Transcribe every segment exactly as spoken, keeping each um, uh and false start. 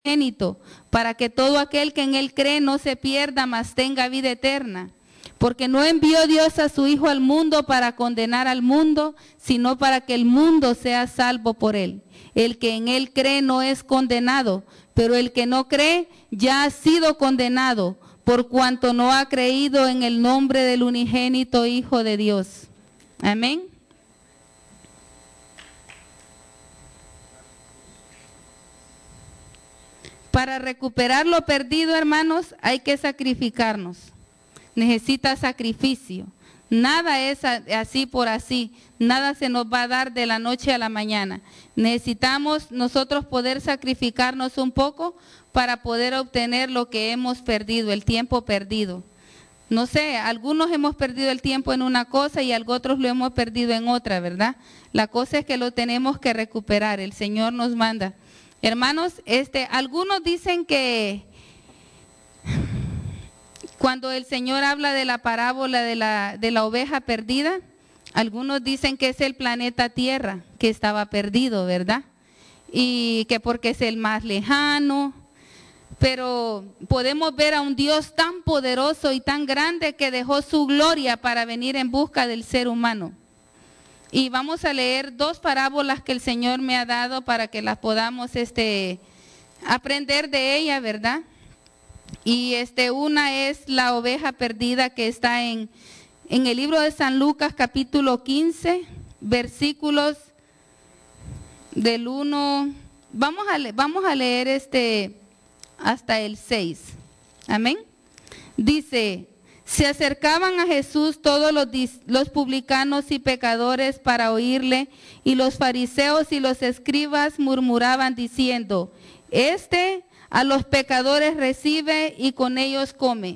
unigénito, para que todo aquel que en él cree no se pierda, mas tenga vida eterna. Porque no envió Dios a su Hijo al mundo para condenar al mundo, sino para que el mundo sea salvo por él. El que en él cree no es condenado, pero el que no cree ya ha sido condenado, por cuanto no ha creído en el nombre del unigénito Hijo de Dios. Amén. Para recuperar lo perdido, hermanos, hay que sacrificarnos. Necesita sacrificio. Nada es así por así. Nada se nos va a dar de la noche a la mañana. Necesitamos nosotros poder sacrificarnos un poco para poder obtener lo que hemos perdido, el tiempo perdido. No sé, algunos hemos perdido el tiempo en una cosa y otros lo hemos perdido en otra, ¿verdad? La cosa es que lo tenemos que recuperar. El Señor nos manda. Hermanos, este, algunos dicen que cuando el Señor habla de la parábola de la, de la oveja perdida, algunos dicen que es el planeta Tierra que estaba perdido, ¿verdad? Y que porque es el más lejano, pero podemos ver a un Dios tan poderoso y tan grande que dejó su gloria para venir en busca del ser humano. Y vamos a leer dos parábolas que el Señor me ha dado para que las podamos este, aprender de ella, ¿verdad? Y este, una es la oveja perdida que está en, en el libro de San Lucas capítulo quince, versículos del uno, vamos a, vamos a leer este hasta el seis. Amén. Dice: se acercaban a Jesús todos los, los publicanos y pecadores para oírle, y los fariseos y los escribas murmuraban diciendo: este a los pecadores recibe y con ellos come.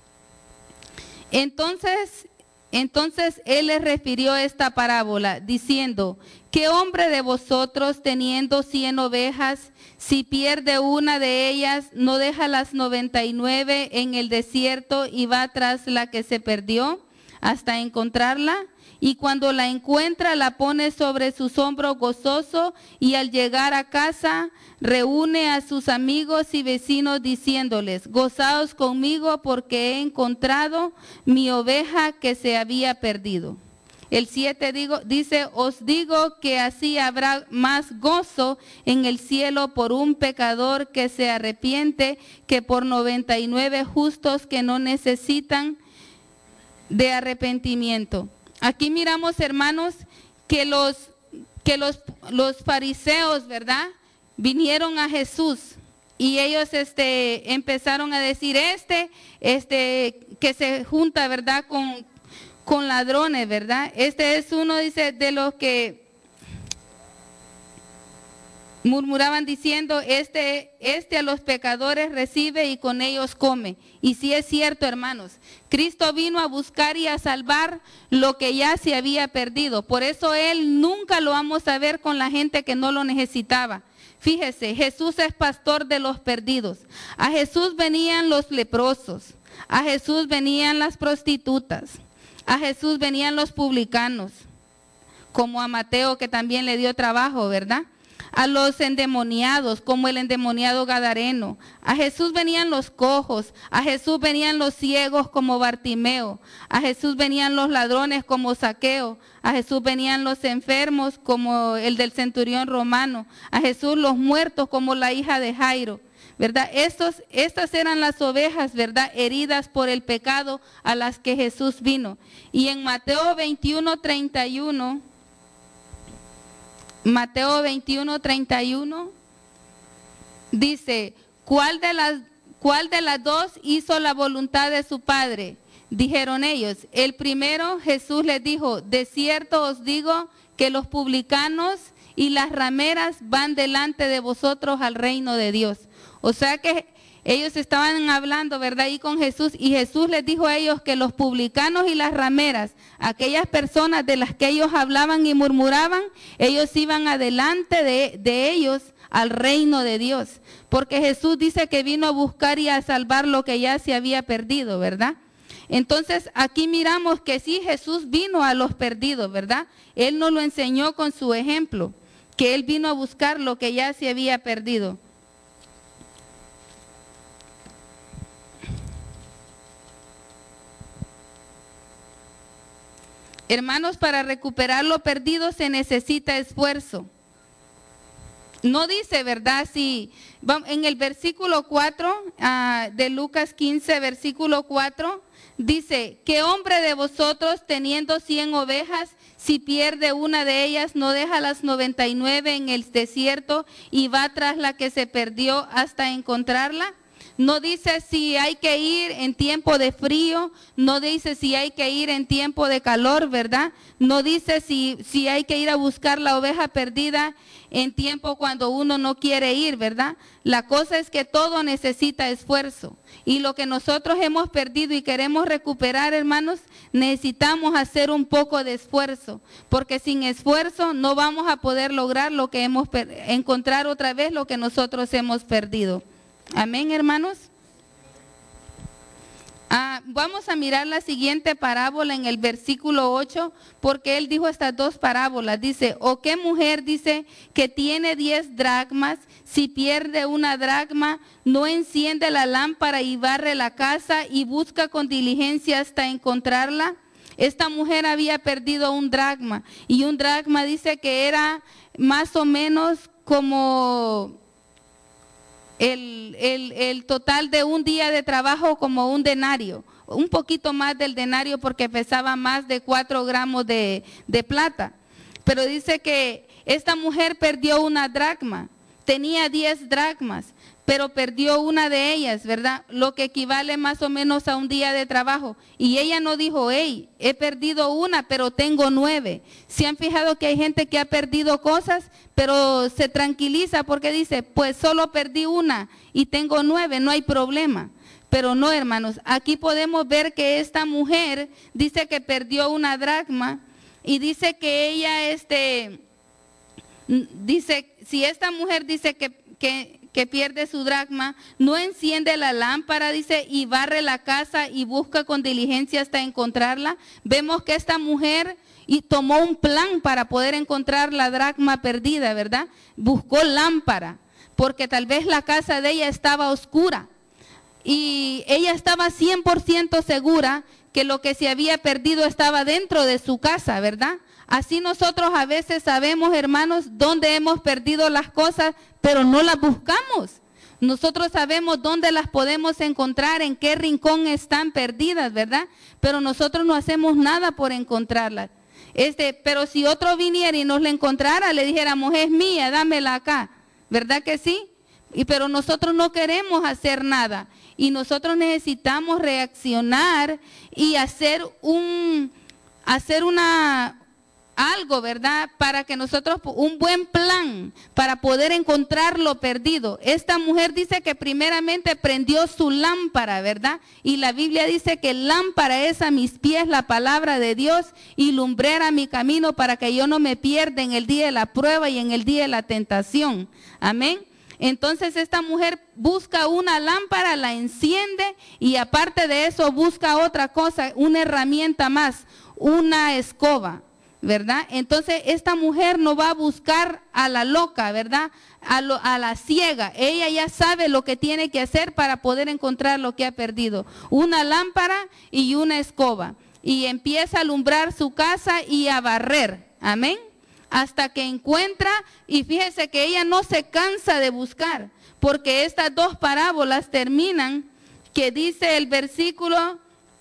Entonces, entonces él les refirió esta parábola diciendo: ¿qué hombre de vosotros, teniendo cien ovejas, si pierde una de ellas, no deja las noventa y nueve en el desierto y va tras la que se perdió hasta encontrarla? Y cuando la encuentra, la pone sobre sus hombros gozoso, y al llegar a casa reúne a sus amigos y vecinos diciéndoles: gozaos conmigo porque he encontrado mi oveja que se había perdido. El siete digo, dice: os digo que así habrá más gozo en el cielo por un pecador que se arrepiente que por noventa y nueve justos que no necesitan de arrepentimiento. Aquí miramos, hermanos, que los, que los, los fariseos, ¿verdad?, vinieron a Jesús y ellos este, empezaron a decir: este, este que se junta, ¿verdad?, con, con ladrones, ¿verdad? Este es uno, dice, de los que murmuraban diciendo: este, este a los pecadores recibe y con ellos come. Y sí es cierto, hermanos, Cristo vino a buscar y a salvar lo que ya se había perdido. Por eso Él nunca lo vamos a ver con la gente que no lo necesitaba. Fíjese, Jesús es pastor de los perdidos. A Jesús venían los leprosos, a Jesús venían las prostitutas, a Jesús venían los publicanos, como a Mateo, que también le dio trabajo, ¿verdad? A los endemoniados, como el endemoniado gadareno. A Jesús venían los cojos, a Jesús venían los ciegos como Bartimeo, a Jesús venían los ladrones como Zaqueo, a Jesús venían los enfermos como el del centurión romano, a Jesús los muertos como la hija de Jairo, ¿verdad? Estos, estas eran las ovejas, ¿verdad?, heridas por el pecado a las que Jesús vino. Y en Mateo veintiuno, treinta y uno, Mateo veintiuno, treinta y uno, dice: ¿Cuál de las, cuál de las dos hizo la voluntad de su padre? Dijeron ellos: el primero. Jesús les dijo: de cierto os digo que los publicanos y las rameras van delante de vosotros al reino de Dios. O sea que ellos estaban hablando, ¿verdad?, ahí con Jesús, y Jesús les dijo a ellos que los publicanos y las rameras, aquellas personas de las que ellos hablaban y murmuraban, ellos iban adelante de, de ellos al reino de Dios. Porque Jesús dice que vino a buscar y a salvar lo que ya se había perdido, ¿verdad? Entonces aquí miramos que sí, Jesús vino a los perdidos, ¿verdad? Él nos lo enseñó con su ejemplo, que Él vino a buscar lo que ya se había perdido. Hermanos, para recuperar lo perdido se necesita esfuerzo. No dice, ¿verdad? Si en el versículo cuatro uh, de Lucas quince, versículo cuatro, dice, ¿qué hombre de vosotros teniendo cien ovejas, si pierde una de ellas, no deja las noventa y nueve en el desierto y va tras la que se perdió hasta encontrarla? No dice si hay que ir en tiempo de frío, no dice si hay que ir en tiempo de calor, ¿verdad? No dice si, si hay que ir a buscar la oveja perdida en tiempo cuando uno no quiere ir, ¿verdad? La cosa es que todo necesita esfuerzo. Y lo que nosotros hemos perdido y queremos recuperar, hermanos, necesitamos hacer un poco de esfuerzo. Porque sin esfuerzo no vamos a poder lograr lo que hemos, encontrar otra vez lo que nosotros hemos perdido. Amén, hermanos. Ah, vamos a mirar la siguiente parábola en el versículo ocho, porque él dijo estas dos parábolas. Dice, ¿o qué mujer, dice, que tiene diez dracmas, si pierde una dracma, no enciende la lámpara y barre la casa y busca con diligencia hasta encontrarla? Esta mujer había perdido un dracma, y un dracma dice que era más o menos como El, el, el total de un día de trabajo, como un denario, un poquito más del denario porque pesaba más de cuatro gramos de, de plata. Pero dice que esta mujer perdió una dracma, tenía diez dracmas, pero perdió una de ellas, ¿verdad? Lo que equivale más o menos a un día de trabajo. Y ella no dijo, hey, he perdido una, pero tengo nueve. ¿Se han fijado que hay gente que ha perdido cosas, pero se tranquiliza porque dice, pues solo perdí una y tengo nueve, no hay problema? Pero no, hermanos, aquí podemos ver que esta mujer dice que perdió una dracma y dice que ella, este, dice, si esta mujer dice que, que que pierde su dracma, no enciende la lámpara, dice, y barre la casa y busca con diligencia hasta encontrarla. Vemos que esta mujer y tomó un plan para poder encontrar la dracma perdida, ¿verdad? Buscó lámpara, porque tal vez la casa de ella estaba oscura y ella estaba cien por ciento segura que lo que se había perdido estaba dentro de su casa, ¿verdad? Así nosotros a veces sabemos, hermanos, dónde hemos perdido las cosas, pero no las buscamos. Nosotros sabemos dónde las podemos encontrar, en qué rincón están perdidas, ¿verdad? Pero nosotros no hacemos nada por encontrarlas. Este, pero si otro viniera y nos la encontrara, le dijéramos, es mía, dámela acá, ¿verdad que sí? Y, pero nosotros no queremos hacer nada y nosotros necesitamos reaccionar y hacer un, hacer una... algo, ¿verdad? Para que nosotros, un buen plan para poder encontrar lo perdido. Esta mujer dice que primeramente prendió su lámpara, ¿verdad? Y la Biblia dice que lámpara es a mis pies la palabra de Dios y lumbrera mi camino para que yo no me pierda en el día de la prueba y en el día de la tentación. Amén. Entonces esta mujer busca una lámpara, la enciende y aparte de eso busca otra cosa, una herramienta más, una escoba, ¿verdad? Entonces esta mujer no va a buscar a la loca, ¿verdad? A, lo, a la ciega. Ella ya sabe lo que tiene que hacer para poder encontrar lo que ha perdido. Una lámpara y una escoba. Y empieza a alumbrar su casa y a barrer. Amén. Hasta que encuentra, y fíjese que ella no se cansa de buscar, porque estas dos parábolas terminan, que dice el versículo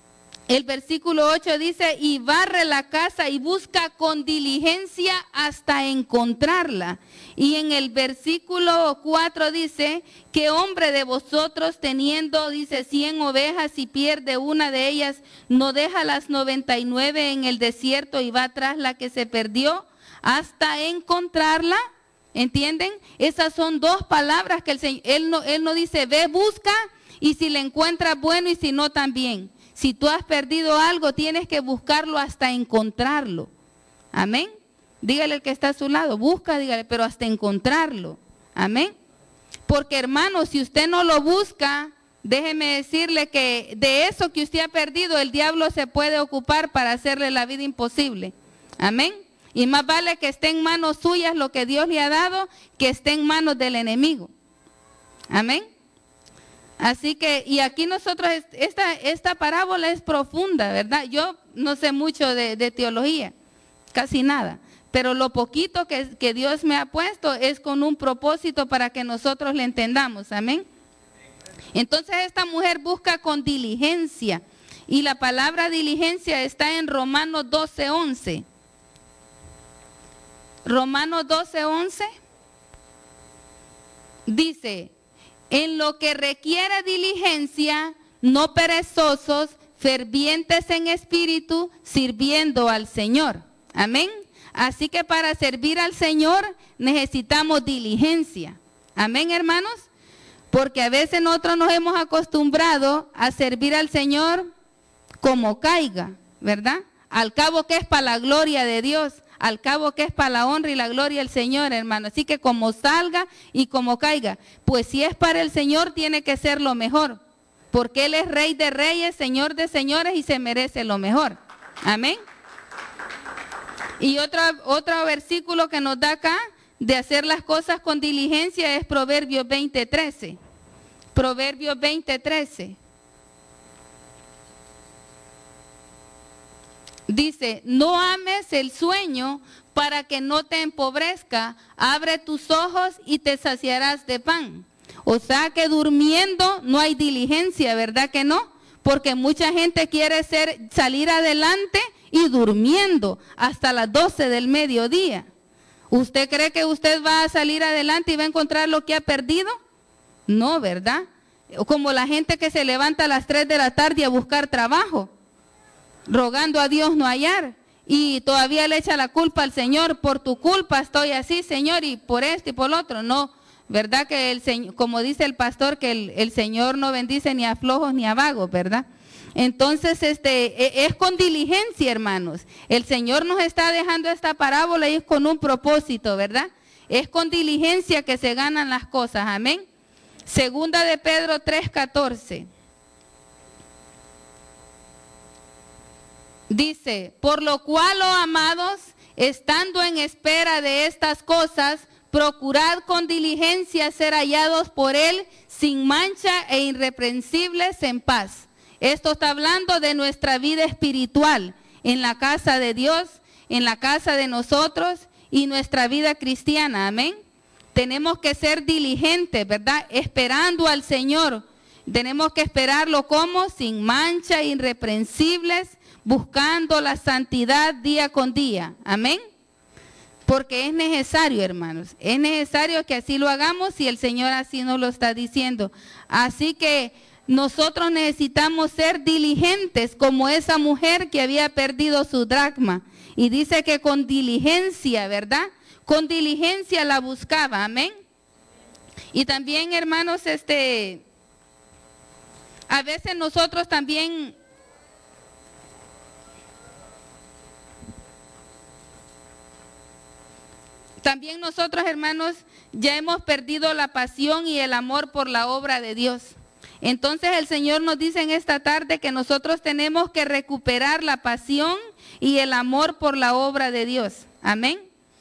El versículo ocho dice, y barre la casa y busca con diligencia hasta encontrarla. Y en el versículo cuatro dice, ¿qué hombre de vosotros teniendo, dice, cien ovejas y pierde una de ellas, no deja las noventa y nueve en el desierto y va tras la que se perdió hasta encontrarla? ¿Entienden? Esas son dos palabras que el Señor, Él no, Él no dice, ve, busca, y si le encuentras, bueno, y si no, también. Si tú has perdido algo, tienes que buscarlo hasta encontrarlo. Amén. Dígale al que está a su lado, busca, dígale, pero hasta encontrarlo. Amén. Porque hermano, si usted no lo busca, déjeme decirle que de eso que usted ha perdido, el diablo se puede ocupar para hacerle la vida imposible. Amén. Y más vale que esté en manos suyas lo que Dios le ha dado, que esté en manos del enemigo. Amén. Así que, y aquí nosotros, esta, esta parábola es profunda, ¿verdad? Yo no sé mucho de, de teología, casi nada, pero lo poquito que, que Dios me ha puesto es con un propósito para que nosotros le entendamos, amén. Entonces esta mujer busca con diligencia, y la palabra diligencia está en Romanos doce once. Romanos doce once dice: en lo que requiere diligencia, no perezosos, fervientes en espíritu, sirviendo al Señor. Amén. Así que para servir al Señor necesitamos diligencia. Amén, hermanos. Porque a veces nosotros nos hemos acostumbrado a servir al Señor como caiga, ¿verdad? Al cabo que es para la gloria de Dios, al cabo que es para la honra y la gloria del Señor, hermano. Así que como salga y como caiga, pues si es para el Señor tiene que ser lo mejor, porque Él es Rey de reyes, Señor de señores y se merece lo mejor. Amén. Y otro, otro versículo que nos da acá de hacer las cosas con diligencia es Proverbios veinte trece. Proverbios veinte trece. Dice: no ames el sueño para que no te empobrezca, abre tus ojos y te saciarás de pan. O sea que durmiendo no hay diligencia, ¿verdad que no? Porque mucha gente quiere ser, salir adelante y durmiendo hasta las doce del mediodía. ¿Usted cree que usted va a salir adelante y va a encontrar lo que ha perdido? No, ¿verdad? Como la gente que se levanta a las tres de la tarde a buscar trabajo, rogando a Dios no hallar, y todavía le echa la culpa al Señor: por tu culpa estoy así, Señor, y por esto y por lo otro. No, ¿verdad? Que el Señor, como dice el pastor, que el, el Señor no bendice ni a flojos ni a vagos, ¿verdad? Entonces, este, es con diligencia, hermanos. El Señor nos está dejando esta parábola y es con un propósito, ¿verdad? Es con diligencia que se ganan las cosas, amén. Segunda de Pedro tres catorce. Dice: por lo cual, oh amados, estando en espera de estas cosas, procurad con diligencia ser hallados por Él sin mancha e irreprensibles en paz. Esto está hablando de nuestra vida espiritual en la casa de Dios, en la casa de nosotros y nuestra vida cristiana, amén. Tenemos que ser diligentes, ¿verdad? Esperando al Señor. Tenemos que esperarlo como sin mancha, irreprensibles, buscando la santidad día con día, amén. Porque es necesario, hermanos, es necesario que así lo hagamos y el Señor así nos lo está diciendo. Así que nosotros necesitamos ser diligentes como esa mujer que había perdido su dracma. Y dice que con diligencia, ¿verdad? Con diligencia la buscaba, amén. Y también, hermanos, este, a veces nosotros también También nosotros, hermanos, ya hemos perdido la pasión y el amor por la obra de Dios. Entonces el Señor nos dice en esta tarde que nosotros tenemos que recuperar la pasión y el amor por la obra de Dios. Amén.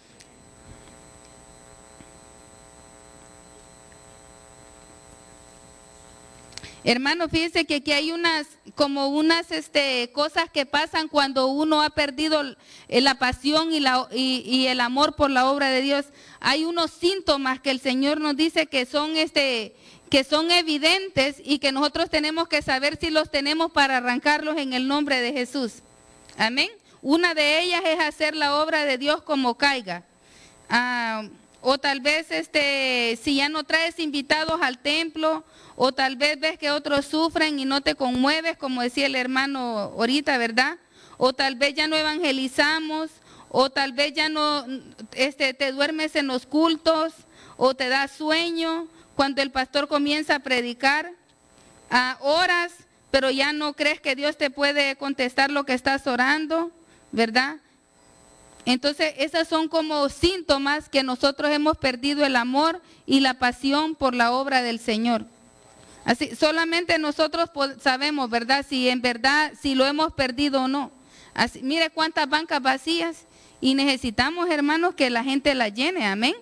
Hermano, fíjense que aquí hay unas, como unas este, cosas que pasan cuando uno ha perdido la pasión y, la, y, y el amor por la obra de Dios. Hay unos síntomas que el Señor nos dice que son, este, que son evidentes y que nosotros tenemos que saber si los tenemos para arrancarlos en el nombre de Jesús. Amén. Una de ellas es hacer la obra de Dios como caiga. Ah, o tal vez este, si ya no traes invitados al templo, o tal vez ves que otros sufren y no te conmueves, como decía el hermano ahorita, ¿verdad? O tal vez ya no evangelizamos, o tal vez ya no este, te duermes en los cultos, o te da sueño cuando el pastor comienza a predicar, a horas, pero ya no crees que Dios te puede contestar lo que estás orando, ¿verdad? Entonces, esos son como síntomas que nosotros hemos perdido el amor y la pasión por la obra del Señor. Así, solamente nosotros sabemos, ¿verdad? Si en verdad, si lo hemos perdido o no. Así, mire cuántas bancas vacías y necesitamos, hermanos, que la gente las llene, amén.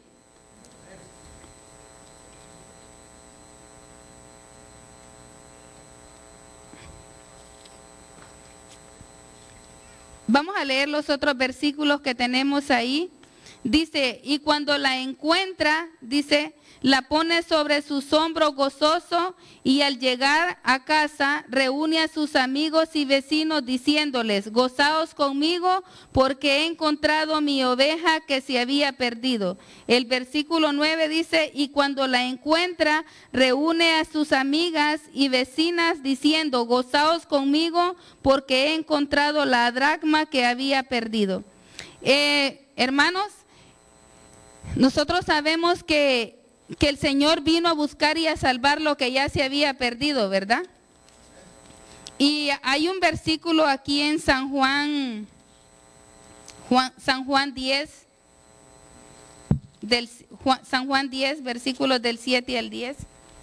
Vamos a leer los otros versículos que tenemos ahí. Dice, y cuando la encuentra, dice, la pone sobre sus hombros gozoso, y al llegar a casa reúne a sus amigos y vecinos diciéndoles, gozaos conmigo porque he encontrado mi oveja que se había perdido. El versículo nueve dice, y cuando la encuentra reúne a sus amigas y vecinas diciendo, gozaos conmigo porque he encontrado la dracma que había perdido. Eh, hermanos, nosotros sabemos que, que el Señor vino a buscar y a salvar lo que ya se había perdido, ¿verdad? Y hay un versículo aquí en San Juan, Juan San Juan diez, del, Juan, San Juan diez, versículos del siete al diez.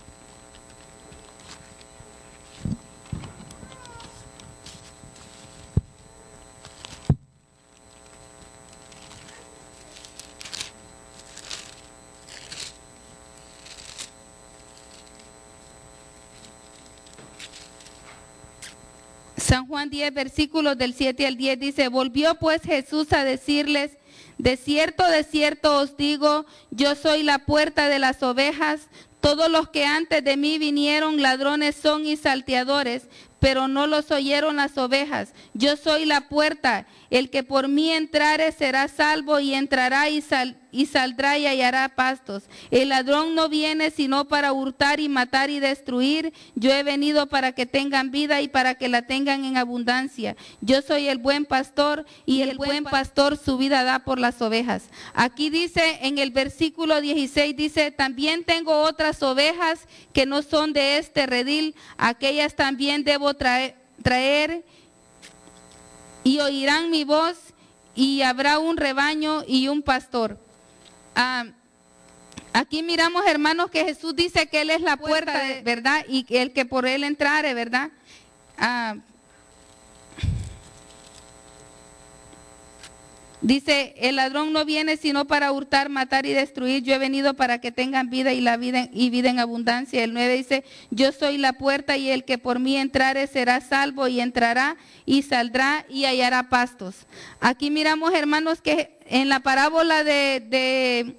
San Juan diez, versículos del siete al diez dice, volvió pues Jesús a decirles, de cierto, de cierto os digo, yo soy la puerta de las ovejas, todos los que antes de mí vinieron ladrones son y salteadores, pero no los oyeron las ovejas. Yo soy la puerta, el que por mí entrare será salvo y entrará y, sal, y saldrá y hallará pastos. El ladrón no viene sino para hurtar y matar y destruir. Yo he venido para que tengan vida y para que la tengan en abundancia. Yo soy el buen pastor y el, el buen pastor su vida da por las ovejas. Aquí dice en el versículo dieciséis, dice, también tengo otras ovejas que no son de este redil, aquellas también debo traer, traer y oirán mi voz y habrá un rebaño y un pastor. Ah, aquí miramos, hermanos, que Jesús dice que Él es la puerta, de, ¿verdad? Y el que por Él entrare, ¿verdad? Ah, dice, el ladrón no viene sino para hurtar, matar y destruir. Yo he venido para que tengan vida y la vida y vida en abundancia. El nueve dice, yo soy la puerta y el que por mí entrare será salvo y entrará y saldrá y hallará pastos. Aquí miramos, hermanos, que en la parábola de, de,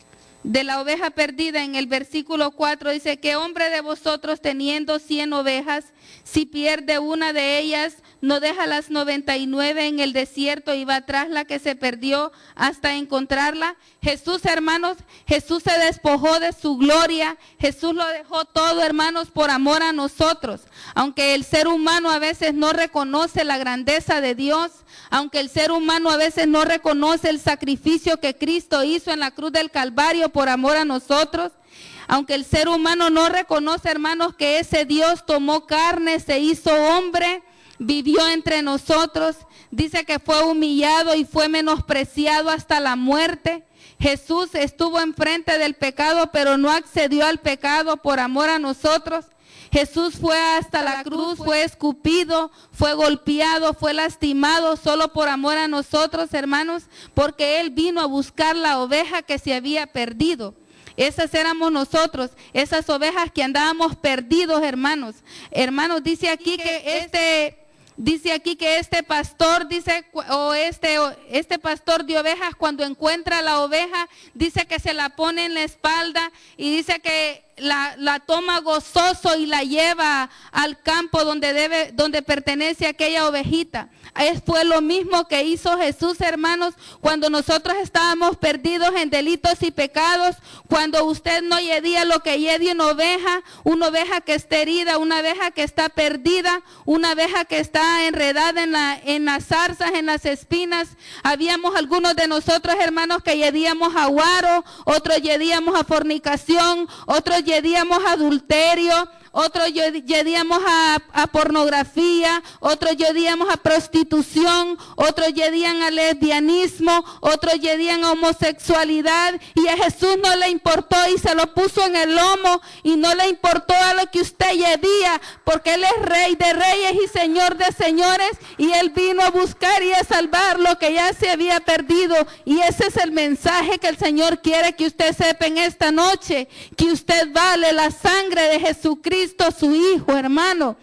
de la oveja perdida, en el versículo cuatro dice, ¿qué hombre de vosotros teniendo cien ovejas, si pierde una de ellas, no deja las noventa y nueve en el desierto y va tras la que se perdió hasta encontrarla? Jesús, hermanos, Jesús se despojó de su gloria, Jesús lo dejó todo, hermanos, por amor a nosotros. Aunque el ser humano a veces no reconoce la grandeza de Dios, aunque el ser humano a veces no reconoce el sacrificio que Cristo hizo en la cruz del Calvario por amor a nosotros, aunque el ser humano no reconoce, hermanos, que ese Dios tomó carne, se hizo hombre, vivió entre nosotros, dice que fue humillado y fue menospreciado hasta la muerte. Jesús estuvo enfrente del pecado, pero no accedió al pecado por amor a nosotros. Jesús fue hasta la cruz, fue escupido, fue golpeado, fue lastimado solo por amor a nosotros, hermanos, porque Él vino a buscar la oveja que se había perdido. Esas éramos nosotros, esas ovejas que andábamos perdidos, hermanos. Hermanos, dice aquí que este... Dice aquí que este pastor, dice, o este, o este pastor de ovejas, cuando encuentra la oveja, dice que se la pone en la espalda y dice que la, la toma gozoso y la lleva al campo donde debe, donde pertenece aquella ovejita. Es, fue lo mismo que hizo Jesús, hermanos, cuando nosotros estábamos perdidos en delitos y pecados, cuando usted no yedía lo que yedía una oveja, una oveja que está herida, una oveja que está perdida, una oveja que está enredada en, la, en las zarzas, en las espinas. Habíamos algunos de nosotros, hermanos, que yedíamos a guaro, otros yedíamos a fornicación, otros yedíamos a adulterio, otros yedíamos a, a pornografía, otros yedíamos a prostitución, otros yedían a lesbianismo, otros yedían a homosexualidad, y a Jesús no le importó y se lo puso en el lomo, y no le importó a lo que usted yedía, porque Él es Rey de reyes y Señor de señores, y Él vino a buscar y a salvar lo que ya se había perdido. Y ese es el mensaje que el Señor quiere que usted sepa en esta noche, que usted vale la sangre de Jesucristo, su Hijo, hermano.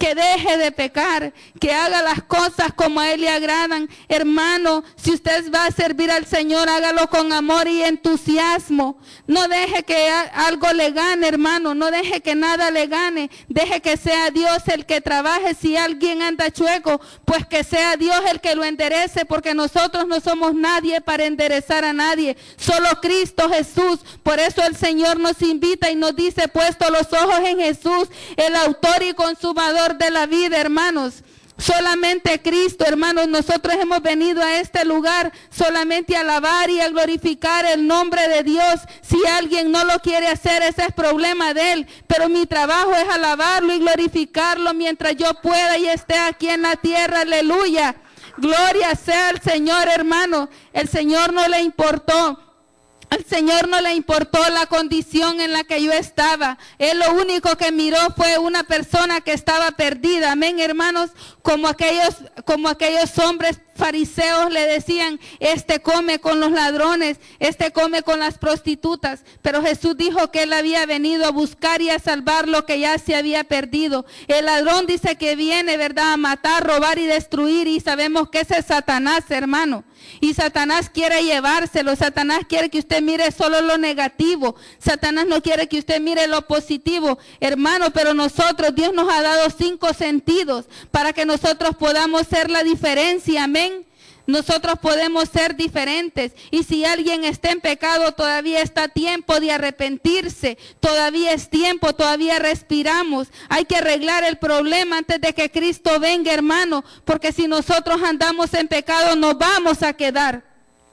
que deje de pecar, que haga las cosas como a Él le agradan. Hermano, si usted va a servir al Señor, hágalo con amor y entusiasmo. No deje que algo le gane, hermano, no deje que nada le gane. Deje que sea Dios el que trabaje. Si alguien anda chueco, pues que sea Dios el que lo enderece, porque nosotros no somos nadie para enderezar a nadie, solo Cristo Jesús. Por eso el Señor nos invita y nos dice: puesto los ojos en Jesús, el autor y consumador de la vida, hermanos. Solamente Cristo, hermanos. Nosotros hemos venido a este lugar solamente a alabar y a glorificar el nombre de Dios. Si alguien no lo quiere hacer, ese es problema de él, pero mi trabajo es alabarlo y glorificarlo mientras yo pueda y esté aquí en la tierra. Aleluya, gloria sea al Señor, hermano. El Señor no le importó Al Señor no le importó la condición en la que yo estaba. Él lo único que miró fue una persona que estaba perdida. Amén, hermanos. Como aquellos, como aquellos hombres fariseos le decían: este come con los ladrones, este come con las prostitutas. Pero Jesús dijo que Él había venido a buscar y a salvar lo que ya se había perdido. El ladrón dice que viene, ¿verdad?, a matar, robar y destruir. Y sabemos que ese es Satanás, hermano. Y Satanás quiere llevárselo. Satanás quiere que usted mire solo lo negativo. Satanás no quiere que usted mire lo positivo, hermano. Pero nosotros, Dios nos ha dado cinco sentidos para que nosotros podamos ser la diferencia. Amén. Nosotros podemos ser diferentes. Y si alguien está en pecado, todavía está tiempo de arrepentirse. Todavía es tiempo, todavía respiramos. Hay que arreglar el problema antes de que Cristo venga, hermano. Porque si nosotros andamos en pecado, nos vamos a quedar,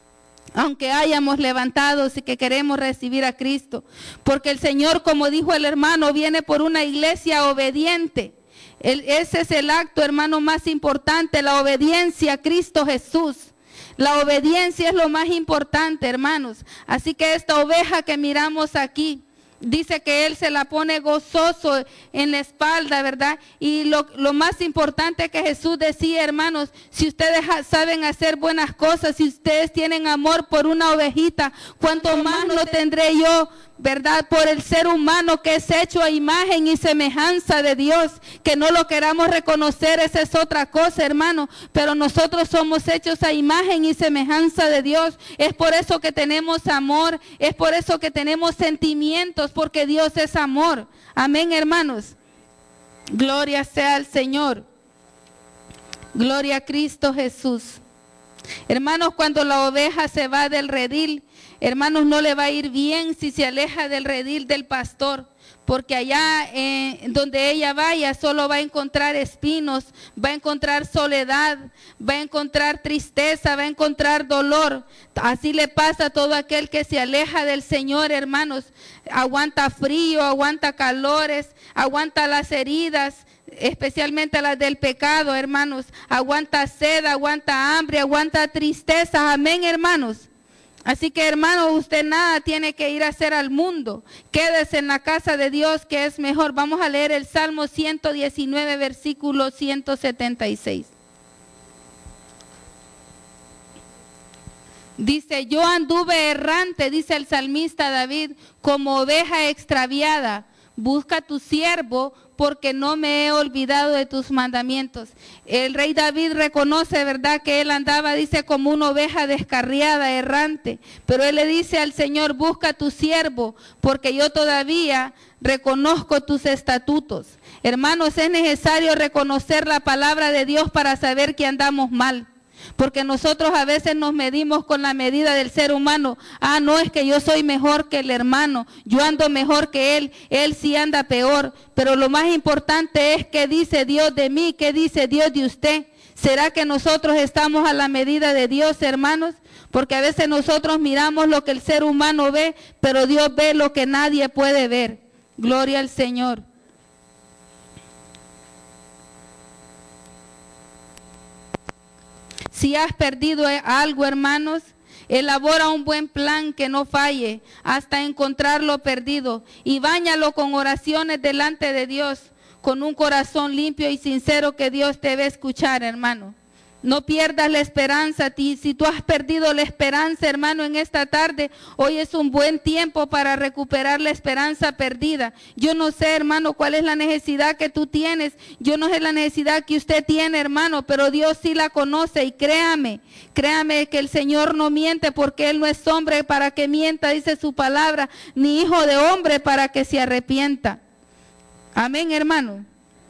aunque hayamos levantado y que queremos recibir a Cristo. Porque el Señor, como dijo el hermano, viene por una iglesia obediente. El, ese es el acto, hermano, más importante, la obediencia a Cristo Jesús. La obediencia es lo más importante, hermanos. Así que esta oveja que miramos aquí, dice que Él se la pone gozoso en la espalda, ¿verdad? Y lo, lo más importante que Jesús decía, hermanos: si ustedes saben hacer buenas cosas, si ustedes tienen amor por una ovejita, cuanto más no tendré yo, ¿verdad?, por el ser humano que es hecho a imagen y semejanza de Dios. Que no lo queramos reconocer, esa es otra cosa, hermano, pero nosotros somos hechos a imagen y semejanza de Dios. Es por eso que tenemos amor, es por eso que tenemos sentimientos, porque Dios es amor. Amén, hermanos. Gloria sea al Señor. Gloria a Cristo Jesús. Hermanos, cuando la oveja se va del redil, hermanos, no le va a ir bien si se aleja del redil del pastor, porque allá eh, donde ella vaya solo va a encontrar espinos, va a encontrar soledad, va a encontrar tristeza, va a encontrar dolor. Así le pasa a todo aquel que se aleja del Señor, hermanos. Aguanta frío, aguanta calores, aguanta las heridas, especialmente las del pecado, hermanos. Aguanta sed, aguanta hambre, aguanta tristeza. Amén, hermanos. Así que, hermano, usted nada tiene que ir a hacer al mundo. Quédese en la casa de Dios, que es mejor. Vamos a leer el Salmo ciento diecinueve, versículo ciento setenta y seis. Dice: yo anduve errante, dice el salmista David, como oveja extraviada. Busca a tu siervo, porque no me he olvidado de tus mandamientos. El rey David reconoce, ¿verdad?, que él andaba, dice, como una oveja descarriada, errante. Pero él le dice al Señor: busca a tu siervo, porque yo todavía reconozco tus estatutos. Hermanos, es necesario reconocer la palabra de Dios para saber que andamos mal. Porque nosotros a veces nos medimos con la medida del ser humano. Ah, no, es que yo soy mejor que el hermano, yo ando mejor que él, él sí anda peor. Pero lo más importante es qué dice Dios de mí, qué dice Dios de usted. ¿Será que nosotros estamos a la medida de Dios, hermanos? Porque a veces nosotros miramos lo que el ser humano ve, pero Dios ve lo que nadie puede ver. Gloria al Señor. Si has perdido algo, hermanos, elabora un buen plan que no falle hasta encontrarlo perdido, y báñalo con oraciones delante de Dios, con un corazón limpio y sincero que Dios te va a escuchar, hermano. No pierdas la esperanza. Si tú has perdido la esperanza, hermano, en esta tarde, hoy es un buen tiempo para recuperar la esperanza perdida. Yo no sé, hermano, cuál es la necesidad que tú tienes. Yo no sé la necesidad que usted tiene, hermano, pero Dios sí la conoce. Y créame, créame que el Señor no miente, porque Él no es hombre para que mienta, dice su palabra, ni hijo de hombre para que se arrepienta. Amén, hermano.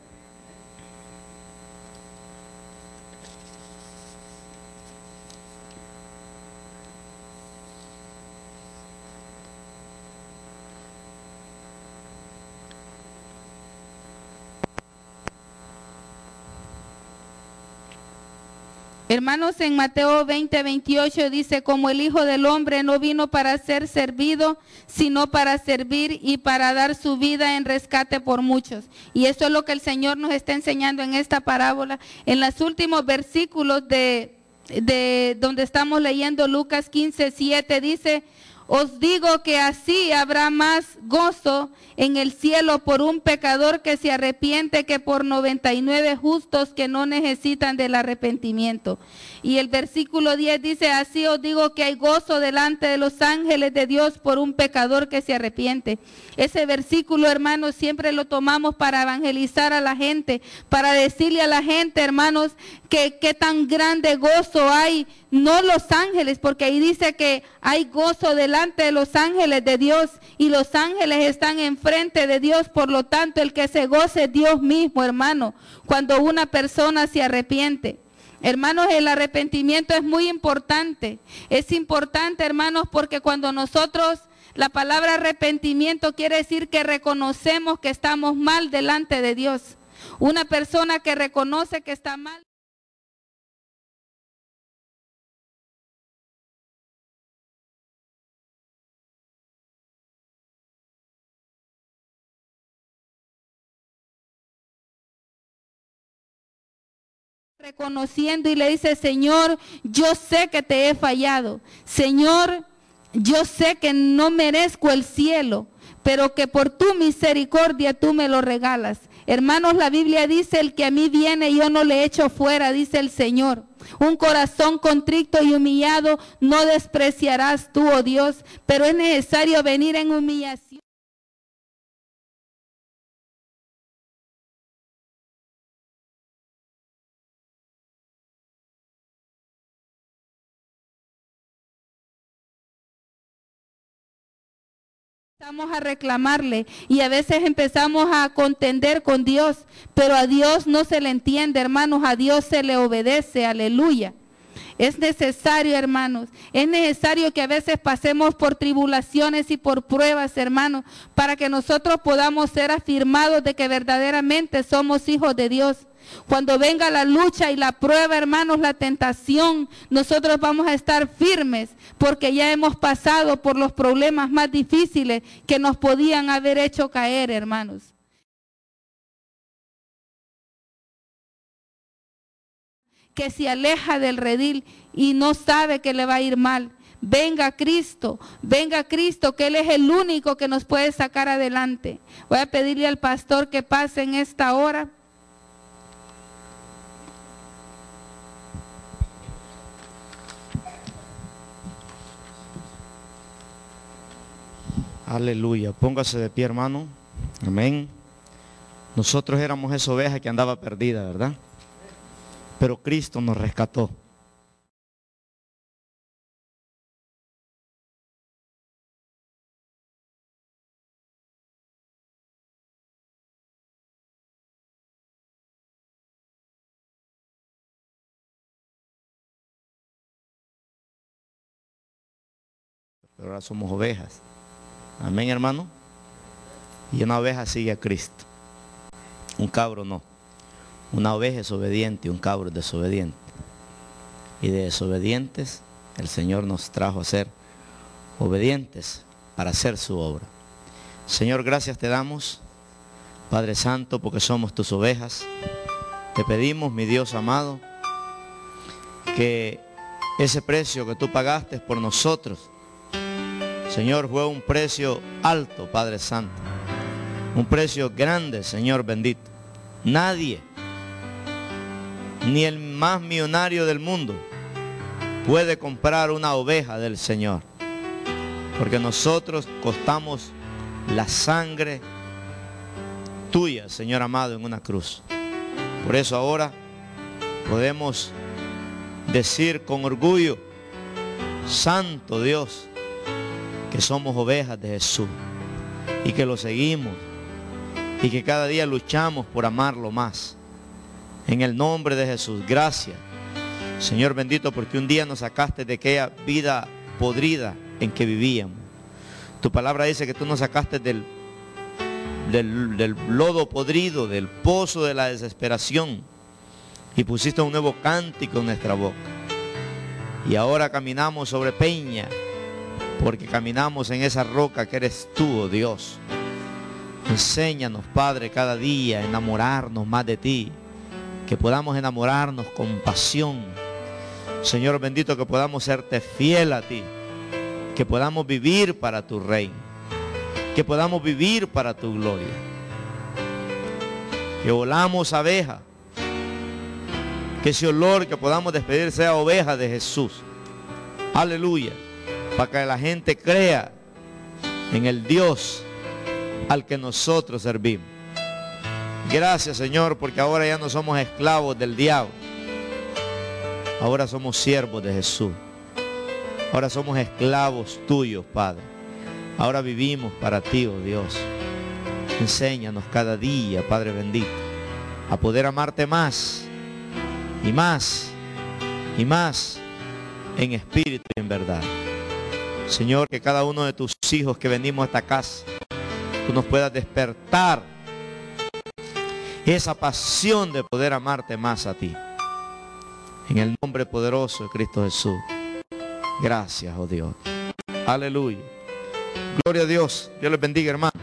Hermanos, en Mateo veinte, veintiocho dice, como el Hijo del Hombre no vino para ser servido, sino para servir y para dar su vida en rescate por muchos. Y eso es lo que el Señor nos está enseñando en esta parábola. En los últimos versículos de, de donde estamos leyendo Lucas quince, siete, dice, os digo que así habrá más gozo en el cielo por un pecador que se arrepiente que por noventa y nueve justos que no necesitan del arrepentimiento. Y el versículo diez dice, así os digo que hay gozo delante de los ángeles de Dios por un pecador que se arrepiente. Ese versículo, hermanos, siempre lo tomamos para evangelizar a la gente, para decirle a la gente, hermanos, que qué tan grande gozo hay, no los ángeles, porque ahí dice que hay gozo delante de los ángeles de Dios, y los ángeles están enfrente de Dios, por lo tanto el que se goce es Dios mismo, hermano, cuando una persona se arrepiente. Hermanos, el arrepentimiento es muy importante, es importante, hermanos, porque cuando nosotros, la palabra arrepentimiento quiere decir que reconocemos que estamos mal delante de Dios. Una persona que reconoce que está mal, reconociendo y le dice, Señor, yo sé que te he fallado. Señor, yo sé que no merezco el cielo, pero que por tu misericordia tú me lo regalas. Hermanos, la Biblia dice, el que a mí viene yo no le echo fuera, dice el Señor. Un corazón contrito y humillado no despreciarás tú, oh Dios, pero es necesario venir en humillación. Empezamos a reclamarle y a veces empezamos a contender con Dios, pero a Dios no se le entiende, hermanos, a Dios se le obedece, aleluya. Es necesario, hermanos, es necesario que a veces pasemos por tribulaciones y por pruebas, hermanos, para que nosotros podamos ser afirmados de que verdaderamente somos hijos de Dios. Cuando venga la lucha y la prueba, hermanos, la tentación, nosotros vamos a estar firmes porque ya hemos pasado por los problemas más difíciles que nos podían haber hecho caer, hermanos. Que se aleja del redil y no sabe que le va a ir mal. Venga Cristo, venga Cristo, que Él es el único que nos puede sacar adelante. Voy a pedirle al pastor que pase en esta hora. Aleluya, póngase de pie, hermano. Amén. Nosotros éramos esa oveja que andaba perdida, ¿verdad? Pero Cristo nos rescató. Pero ahora somos ovejas. Amén, hermano. Y una oveja sigue a Cristo. Un cabro no. Una oveja es obediente y un cabro es desobediente. Y de desobedientes el Señor nos trajo a ser obedientes para hacer su obra. Señor, gracias te damos, Padre Santo, porque somos tus ovejas. Te pedimos, mi Dios amado, que ese precio que tú pagaste por nosotros, Señor, fue un precio alto, Padre Santo. Un precio grande, Señor bendito. Nadie, Ni el más millonario del mundo puede comprar una oveja del Señor. Porque nosotros costamos la sangre tuya, Señor amado, en una cruz. Por eso ahora podemos decir con orgullo, Santo Dios, que somos ovejas de Jesús y que lo seguimos y que cada día luchamos por amarlo más. En el nombre de Jesús, gracias, Señor bendito, porque un día nos sacaste de aquella vida podrida en que vivíamos. Tu palabra dice que tú nos sacaste del, del, del lodo podrido, del pozo de la desesperación, y pusiste un nuevo cántico en nuestra boca. Y ahora caminamos sobre peña, porque caminamos en esa roca que eres tú, oh Dios. Enséñanos, Padre, cada día a enamorarnos más de ti, que podamos enamorarnos con pasión. Señor bendito, que podamos serte fiel a ti, que podamos vivir para tu reino, que podamos vivir para tu gloria. Que olamos abeja, que ese olor que podamos despedir sea oveja de Jesús. Aleluya, para que la gente crea en el Dios al que nosotros servimos. Gracias, Señor, porque ahora ya no somos esclavos del diablo. Ahora somos siervos de Jesús. Ahora somos esclavos tuyos, Padre. Ahora vivimos para ti, oh Dios. Enséñanos cada día, Padre bendito, a poder amarte más y más y más en espíritu y en verdad. Señor, que cada uno de tus hijos que venimos a esta casa, tú nos puedas despertar esa pasión de poder amarte más a ti. En el nombre poderoso de Cristo Jesús. Gracias, oh Dios. Aleluya. Gloria a Dios. Dios les bendiga, hermano.